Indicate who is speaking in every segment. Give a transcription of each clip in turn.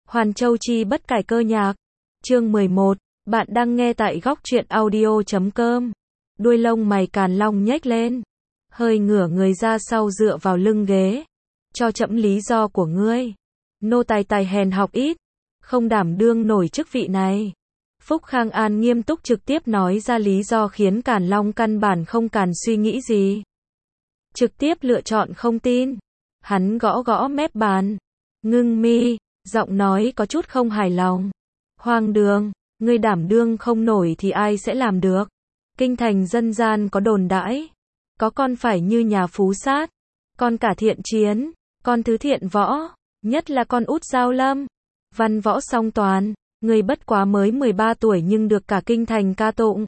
Speaker 1: Hoàn Châu Chi bất cải cơ nhạc. Chương 11. Bạn đang nghe tại góc truyện audio.com. Đuôi lông mày Càn Long nhếch lên, hơi ngửa người ra sau dựa vào lưng ghế. Cho trẫm lý do của ngươi. Nô tài tài hèn học ít, không đảm đương nổi chức vị này. Phúc Khang An nghiêm túc trực tiếp nói ra lý do khiến Càn Long căn bản không cần suy nghĩ gì. Trực tiếp lựa chọn không tin. Hắn gõ gõ mép bàn, ngưng mi, giọng nói có chút không hài lòng. Hoang đường, ngươi đảm đương không nổi thì ai sẽ làm được? Kinh thành dân gian có đồn đãi, có con phải như nhà phú sát, con cả thiện chiến, con thứ thiện võ, nhất là con út Giao Lâm, văn võ song toàn. Ngươi bất quá mới 13 tuổi nhưng được cả kinh thành ca tụng.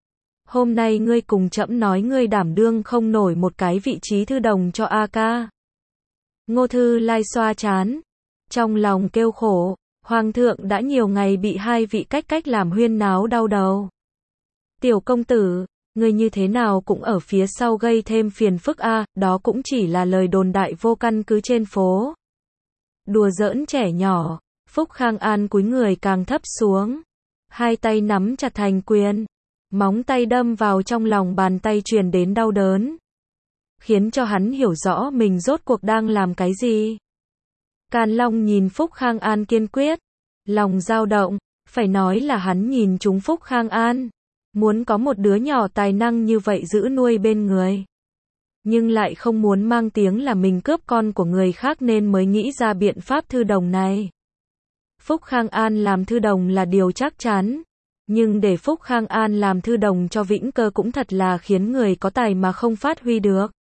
Speaker 1: Hôm nay ngươi cùng trẫm nói ngươi đảm đương không nổi một cái vị trí thư đồng cho A Ca. Ngô Thư Lai xoa trán, trong lòng kêu khổ. Hoàng thượng đã nhiều ngày bị hai vị cách làm huyên náo đau đầu. Tiểu công tử, ngươi như thế nào cũng ở phía sau gây thêm phiền phức a, đó cũng chỉ là lời đồn đại vô căn cứ trên phố. Đùa giỡn trẻ nhỏ. Phúc Khang An cúi người càng thấp xuống, hai tay nắm chặt thành quyền, móng tay đâm vào trong lòng bàn tay truyền đến đau đớn, khiến cho hắn hiểu rõ mình rốt cuộc đang làm cái gì. Càn Long nhìn Phúc Khang An kiên quyết, lòng dao động, phải nói là hắn nhìn trúng Phúc Khang An, muốn có một đứa nhỏ tài năng như vậy giữ nuôi bên người, nhưng lại không muốn mang tiếng là mình cướp con của người khác nên mới nghĩ ra biện pháp thư đồng này. Phúc Khang An làm thư đồng là điều chắc chắn, nhưng để Phúc Khang An làm thư đồng cho Vĩnh Cơ cũng thật là khiến người có tài mà không phát huy được.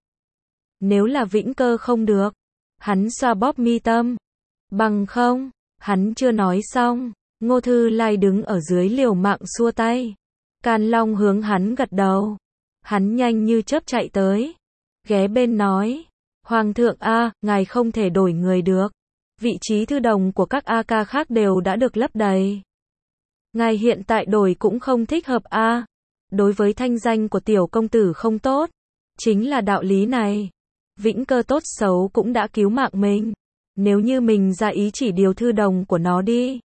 Speaker 1: Nếu là Vĩnh Cơ không được, hắn xoa bóp mi tâm. Bằng không, hắn chưa nói xong, Ngô Thư Lai đứng ở dưới liều mạng xua tay. Càn Long hướng hắn gật đầu. Hắn nhanh như chớp chạy tới, ghé bên nói, Hoàng thượng a, ngài không thể đổi người được. Vị trí thư đồng của các A Ca khác đều đã được lấp đầy. Ngài hiện tại đổi cũng không thích hợp a. Đối với thanh danh của tiểu công tử không tốt. Chính là đạo lý này. Vĩnh Cơ tốt xấu cũng đã cứu mạng mình. Nếu như mình ra ý chỉ điều thư đồng của nó đi.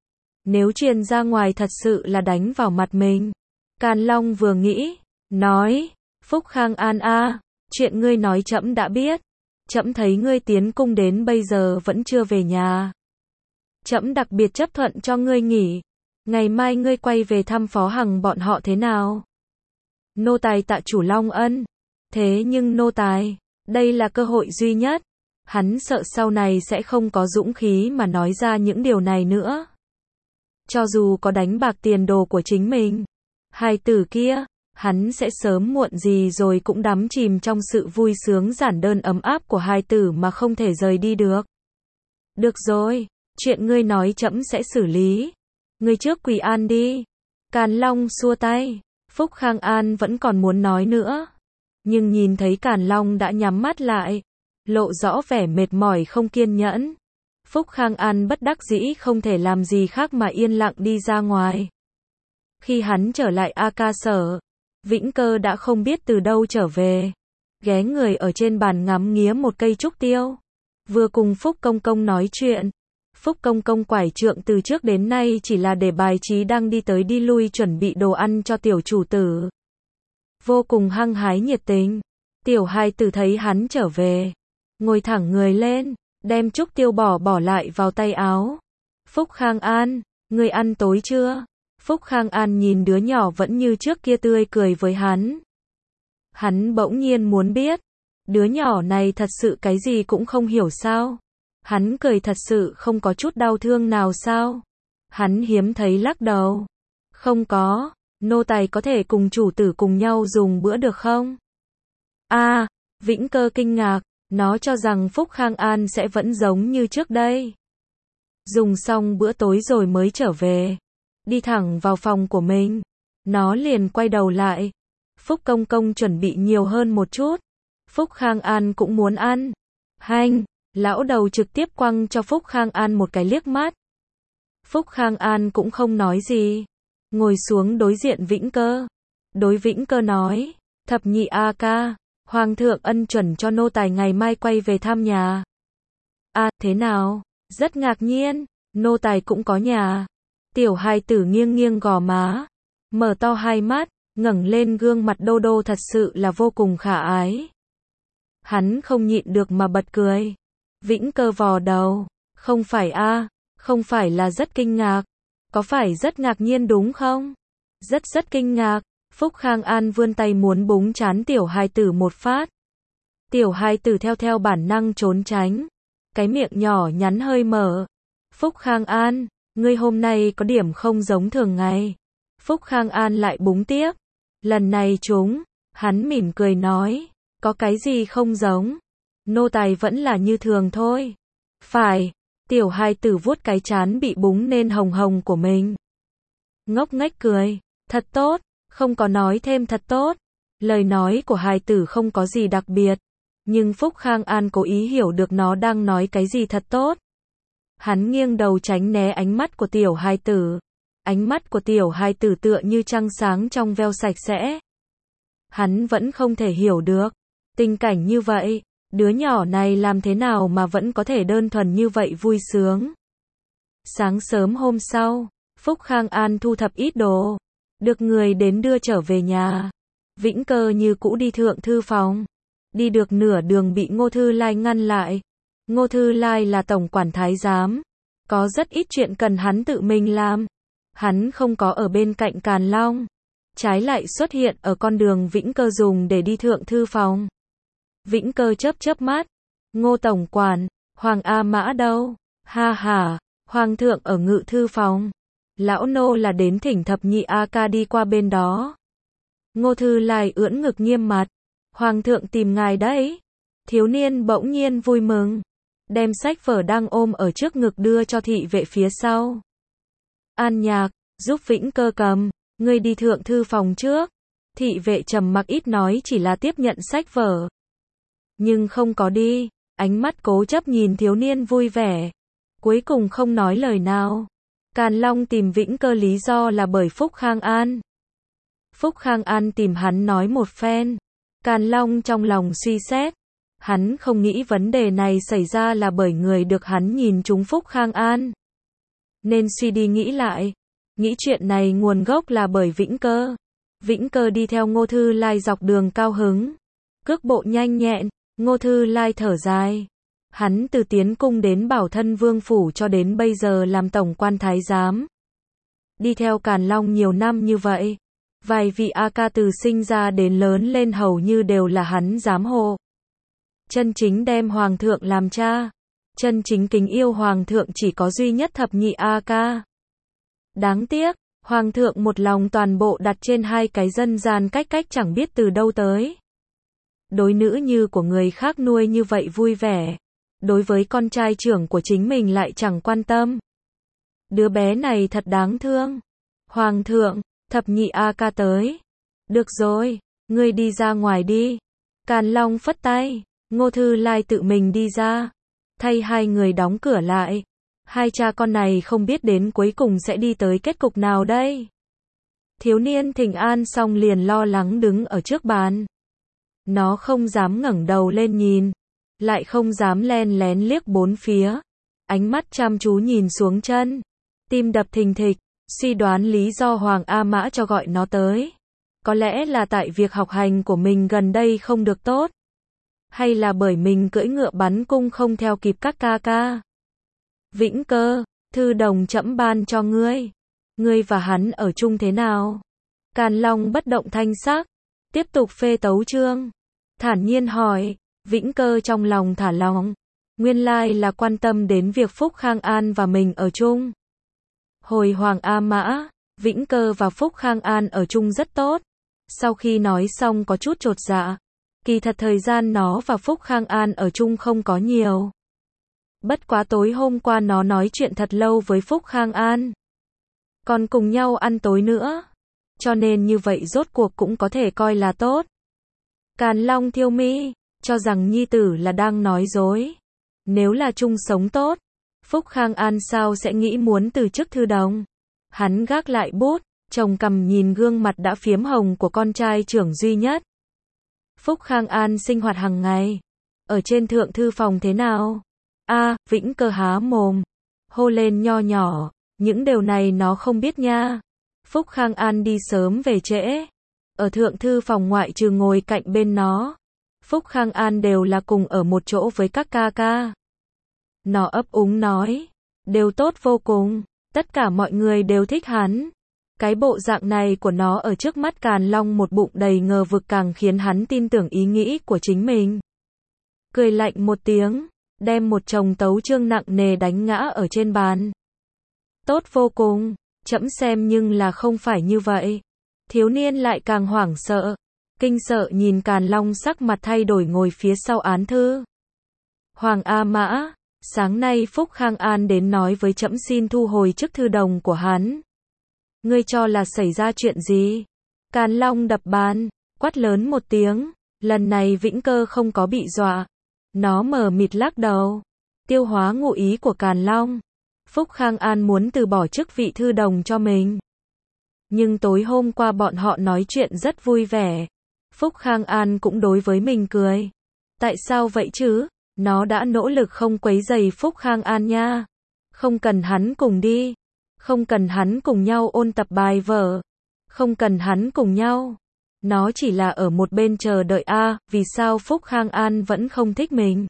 Speaker 1: Nếu truyền ra ngoài thật sự là đánh vào mặt mình. Càn Long vừa nghĩ, nói, Phúc Khang An a, chuyện ngươi nói trẫm đã biết. Trẫm thấy ngươi tiến cung đến bây giờ vẫn chưa về nhà. Trẫm đặc biệt chấp thuận cho ngươi nghỉ. Ngày mai ngươi quay về thăm Phó Hằng bọn họ thế nào? Nô tài tạ chủ Long ân. Thế nhưng nô tài, đây là cơ hội duy nhất. Hắn sợ sau này sẽ không có dũng khí mà nói ra những điều này nữa. Cho dù có đánh bạc tiền đồ của chính mình, hài tử kia, hắn sẽ sớm muộn gì rồi cũng đắm chìm trong sự vui sướng giản đơn ấm áp của hài tử mà không thể rời đi được. Được rồi, chuyện ngươi nói trẫm sẽ xử lý. Ngươi trước quỳ an đi. Càn Long xua tay. Phúc Khang An vẫn còn muốn nói nữa, nhưng nhìn thấy Càn Long đã nhắm mắt lại, lộ rõ vẻ mệt mỏi không kiên nhẫn. Phúc Khang An bất đắc dĩ không thể làm gì khác mà yên lặng đi ra ngoài. Khi hắn trở lại A Ca sở, Vĩnh Cơ đã không biết từ đâu trở về, ghé người ở trên bàn ngắm nghía một cây trúc tiêu, vừa cùng Phúc Công Công nói chuyện. Phúc Công Công quải trượng từ trước đến nay chỉ là để bài trí đang đi tới đi lui chuẩn bị đồ ăn cho tiểu chủ tử. Vô cùng hăng hái nhiệt tình. Tiểu hài tử thấy hắn trở về, ngồi thẳng người lên, đem trúc tiêu bỏ lại vào tay áo. Phúc Khang An, ngươi ăn tối chưa? Phúc Khang An nhìn đứa nhỏ vẫn như trước kia tươi cười với hắn. Hắn bỗng nhiên muốn biết, đứa nhỏ này thật sự cái gì cũng không hiểu sao? Hắn cười thật sự không có chút đau thương nào sao? Hắn hiếm thấy lắc đầu. Không có, nô tài có thể cùng chủ tử cùng nhau dùng bữa được không? A, Vĩnh Cơ kinh ngạc, nó cho rằng Phúc Khang An sẽ vẫn giống như trước đây. Dùng xong bữa tối rồi mới trở về. Đi thẳng vào phòng của mình. Nó liền quay đầu lại. Phúc Công Công chuẩn bị nhiều hơn một chút. Phúc Khang An cũng muốn ăn. Hanh, lão đầu trực tiếp quăng cho Phúc Khang An một cái liếc mắt. Phúc Khang An cũng không nói gì. Ngồi xuống đối diện Vĩnh Cơ. Đối Vĩnh Cơ nói, thập nhị A Ca, Hoàng thượng ân chuẩn cho nô tài ngày mai quay về thăm nhà. À, thế nào? Rất ngạc nhiên. Nô tài cũng có nhà. Tiểu hài tử nghiêng nghiêng gò má, mở to hai mắt, ngẩng lên gương mặt đô đô thật sự là vô cùng khả ái. Hắn không nhịn được mà bật cười. Vĩnh Cơ vò đầu, không phải a, không phải là rất kinh ngạc, có phải rất ngạc nhiên đúng không? Rất kinh ngạc. Phúc Khang An vươn tay muốn búng trán tiểu hài tử một phát. Tiểu hài tử theo bản năng trốn tránh, cái miệng nhỏ nhắn hơi mở. Phúc Khang An, ngươi hôm nay có điểm không giống thường ngày. Phúc Khang An lại búng tiếp. Lần này hắn mỉm cười nói, có cái gì không giống? Nô tài vẫn là như thường thôi. Phải, tiểu hài tử vuốt cái trán bị búng nên hồng hồng của mình. Ngốc nghếch cười, thật tốt, không có nói thêm thật tốt. Lời nói của hài tử không có gì đặc biệt, nhưng Phúc Khang An cố ý hiểu được nó đang nói cái gì thật tốt. Hắn nghiêng đầu tránh né ánh mắt của tiểu hài tử. Ánh mắt của tiểu hài tử tựa như trăng sáng trong veo sạch sẽ. Hắn vẫn không thể hiểu được. Tình cảnh như vậy, đứa nhỏ này làm thế nào mà vẫn có thể đơn thuần như vậy vui sướng. Sáng sớm hôm sau, Phúc Khang An thu thập ít đồ, được người đến đưa trở về nhà. Vĩnh Cơ như cũ đi thượng thư phòng. Đi được nửa đường bị Ngô Thư Lai ngăn lại. Ngô Thư Lai là tổng quản thái giám, có rất ít chuyện cần hắn tự mình làm. Hắn không có ở bên cạnh Càn Long, trái lại xuất hiện ở con đường Vĩnh Cơ dùng để đi thượng thư phòng. Vĩnh Cơ chớp mắt, Ngô tổng quản, Hoàng A Mã đâu? Ha ha, Hoàng thượng ở ngự thư phòng. Lão nô là đến thỉnh thập nhị A Ca đi qua bên đó. Ngô Thư Lai ưỡn ngực nghiêm mặt, Hoàng thượng tìm ngài đấy. Thiếu niên bỗng nhiên vui mừng, đem sách vở đang ôm ở trước ngực đưa cho thị vệ phía sau. An Nhạc, giúp Vĩnh Cơ cầm, ngươi đi thượng thư phòng trước. Thị vệ trầm mặc ít nói chỉ là tiếp nhận sách vở. Nhưng không có đi, ánh mắt cố chấp nhìn thiếu niên vui vẻ. Cuối cùng không nói lời nào. Càn Long tìm Vĩnh Cơ lý do là bởi Phúc Khang An. Phúc Khang An tìm hắn nói một phen. Càn Long trong lòng suy xét. Hắn không nghĩ vấn đề này xảy ra là bởi người được hắn nhìn trúng Phúc Khang An. Nên suy đi nghĩ lại. Nghĩ chuyện này nguồn gốc là bởi Vĩnh Cơ. Vĩnh Cơ đi theo Ngô Thư Lai dọc đường cao hứng. Cước bộ nhanh nhẹn, Ngô Thư Lai thở dài. Hắn từ tiến cung đến Bảo Thân Vương phủ cho đến bây giờ làm tổng quan thái giám. Đi theo Càn Long nhiều năm như vậy. Vài vị A Ca từ sinh ra đến lớn lên hầu như đều là hắn giám hộ. Chân chính đem Hoàng thượng làm cha. Chân chính kính yêu Hoàng thượng chỉ có duy nhất thập nhị A Ca. Đáng tiếc, Hoàng thượng một lòng toàn bộ đặt trên hai cái dân gian cách chẳng biết từ đâu tới. Đối nữ như của người khác nuôi như vậy vui vẻ. Đối với con trai trưởng của chính mình lại chẳng quan tâm. Đứa bé này thật đáng thương. Hoàng thượng, thập nhị A Ca tới. Được rồi, ngươi đi ra ngoài đi. Càn Long phất tay, Ngô Thư Lai tự mình đi ra. Thay hai người đóng cửa lại. Hai cha con này không biết đến cuối cùng sẽ đi tới kết cục nào đây. Thiếu niên thỉnh an xong liền lo lắng đứng ở trước bàn. Nó không dám ngẩng đầu lên nhìn, lại không dám len lén liếc bốn phía. Ánh mắt chăm chú nhìn xuống chân. Tim đập thình thịch, suy đoán lý do Hoàng A Mã cho gọi nó tới. Có lẽ là tại việc học hành của mình gần đây không được tốt. Hay là bởi mình cưỡi ngựa bắn cung không theo kịp các ca ca. Vĩnh Cơ, thư đồng trẫm ban cho ngươi. Ngươi và hắn ở chung thế nào? Càn Long bất động thanh sắc, tiếp tục phê tấu chương. Thản nhiên hỏi, Vĩnh Cơ trong lòng thả lỏng. Nguyên lai là quan tâm đến việc Phúc Khang An và mình ở chung. Hồi Hoàng A Mã, Vĩnh Cơ và Phúc Khang An ở chung rất tốt. Sau khi nói xong có chút chột dạ. Kỳ thật thời gian nó và Phúc Khang An ở chung không có nhiều. Bất quá tối hôm qua nó nói chuyện thật lâu với Phúc Khang An. Còn cùng nhau ăn tối nữa. Cho nên như vậy rốt cuộc cũng có thể coi là tốt. Càn Long thiêu mi, cho rằng nhi tử là đang nói dối. Nếu là chung sống tốt, Phúc Khang An sao sẽ nghĩ muốn từ chức thư đồng. Hắn gác lại bút, chồng cằm nhìn gương mặt đã phiếm hồng của con trai trưởng duy nhất. Phúc Khang An sinh hoạt hàng ngày. Ở trên thượng thư phòng thế nào? Vĩnh Cơ há mồm. hô lên nho nhỏ, những điều này nó không biết nha. Phúc Khang An đi sớm về trễ. Ở thượng thư phòng ngoại trừ ngồi cạnh bên nó, Phúc Khang An đều là cùng ở một chỗ với các ca ca. Nó ấp úng nói, đều tốt vô cùng, tất cả mọi người đều thích hắn. Cái bộ dạng này của nó ở trước mắt Càn Long một bụng đầy ngờ vực càng khiến hắn tin tưởng ý nghĩ của chính mình. Cười lạnh một tiếng, đem một chồng tấu chương nặng nề đánh ngã ở trên bàn. Tốt vô cùng, trẫm xem nhưng là không phải như vậy. Thiếu niên lại càng hoảng sợ, kinh sợ nhìn Càn Long sắc mặt thay đổi ngồi phía sau án thư. Hoàng A Mã, sáng nay Phúc Khang An đến nói với trẫm xin thu hồi chức thư đồng của hắn. Ngươi cho là xảy ra chuyện gì? Càn Long đập bàn, quát lớn một tiếng, lần này Vĩnh Cơ không có bị dọa. Nó mờ mịt lắc đầu, tiêu hóa ngụ ý của Càn Long. Phúc Khang An muốn từ bỏ chức vị thư đồng cho mình. Nhưng tối hôm qua bọn họ nói chuyện rất vui vẻ. Phúc Khang An cũng đối với mình cười. Tại sao vậy chứ? Nó đã nỗ lực không quấy rầy Phúc Khang An nha. Không cần hắn cùng đi. Không cần hắn cùng nhau ôn tập bài vở. Không cần hắn cùng nhau. Nó chỉ là ở một bên chờ đợi a, vì sao Phúc Khang An vẫn không thích mình?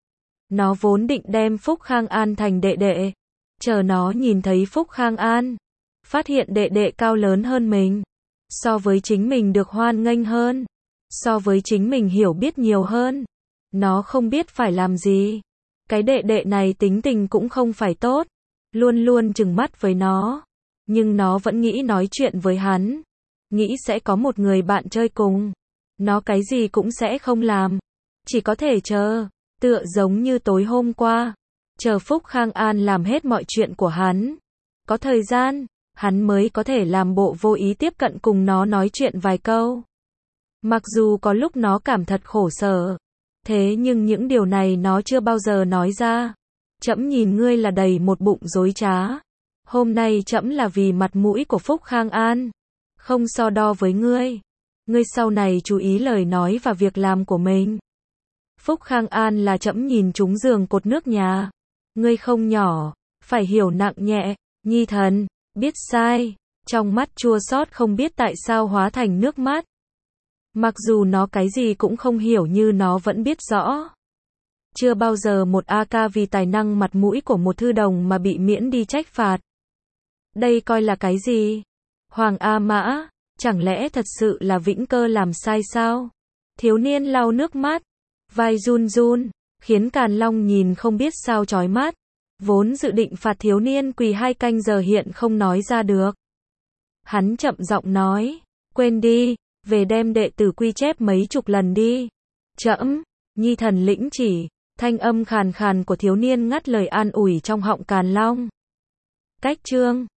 Speaker 1: Nó vốn định đem Phúc Khang An thành đệ đệ. Chờ nó nhìn thấy Phúc Khang An, phát hiện đệ đệ cao lớn hơn mình, so với chính mình được hoan nghênh hơn, so với chính mình hiểu biết nhiều hơn. Nó không biết phải làm gì. Cái đệ đệ này tính tình cũng không phải tốt, luôn luôn trừng mắt với nó. Nhưng nó vẫn nghĩ nói chuyện với hắn, nghĩ sẽ có một người bạn chơi cùng. Nó cái gì cũng sẽ không làm, chỉ có thể chờ, tựa giống như tối hôm qua. Chờ Phúc Khang An làm hết mọi chuyện của hắn. Có thời gian, hắn mới có thể làm bộ vô ý tiếp cận cùng nó nói chuyện vài câu. Mặc dù có lúc nó cảm thật khổ sở, thế nhưng những điều này nó chưa bao giờ nói ra. Trẫm nhìn ngươi là đầy một bụng dối trá. Hôm nay trẫm là vì mặt mũi của Phúc Khang An, không so đo với ngươi. Ngươi sau này chú ý lời nói và việc làm của mình. Phúc Khang An là trẫm nhìn trúng giường cột nước nhà. Ngươi không nhỏ, phải hiểu nặng nhẹ. Nhi thần, biết sai. Trong mắt chua xót không biết tại sao hóa thành nước mắt. Mặc dù nó cái gì cũng không hiểu như nó vẫn biết rõ. Chưa bao giờ một A ca vì tài năng mặt mũi của một thư đồng mà bị miễn đi trách phạt. Đây coi là cái gì? Hoàng A Mã, chẳng lẽ thật sự là Vĩnh Cơ làm sai sao? Thiếu niên lau nước mắt, vai run run, khiến Càn Long nhìn không biết sao chói mắt. Vốn dự định phạt thiếu niên quỳ 2 canh giờ hiện không nói ra được. Hắn chậm giọng nói, quên đi, về đem đệ tử quy chép mấy chục lần đi. Trẫm, nhi thần lĩnh chỉ. Thanh âm khàn khàn của thiếu niên ngắt lời an ủi trong họng Càn Long. Cách chương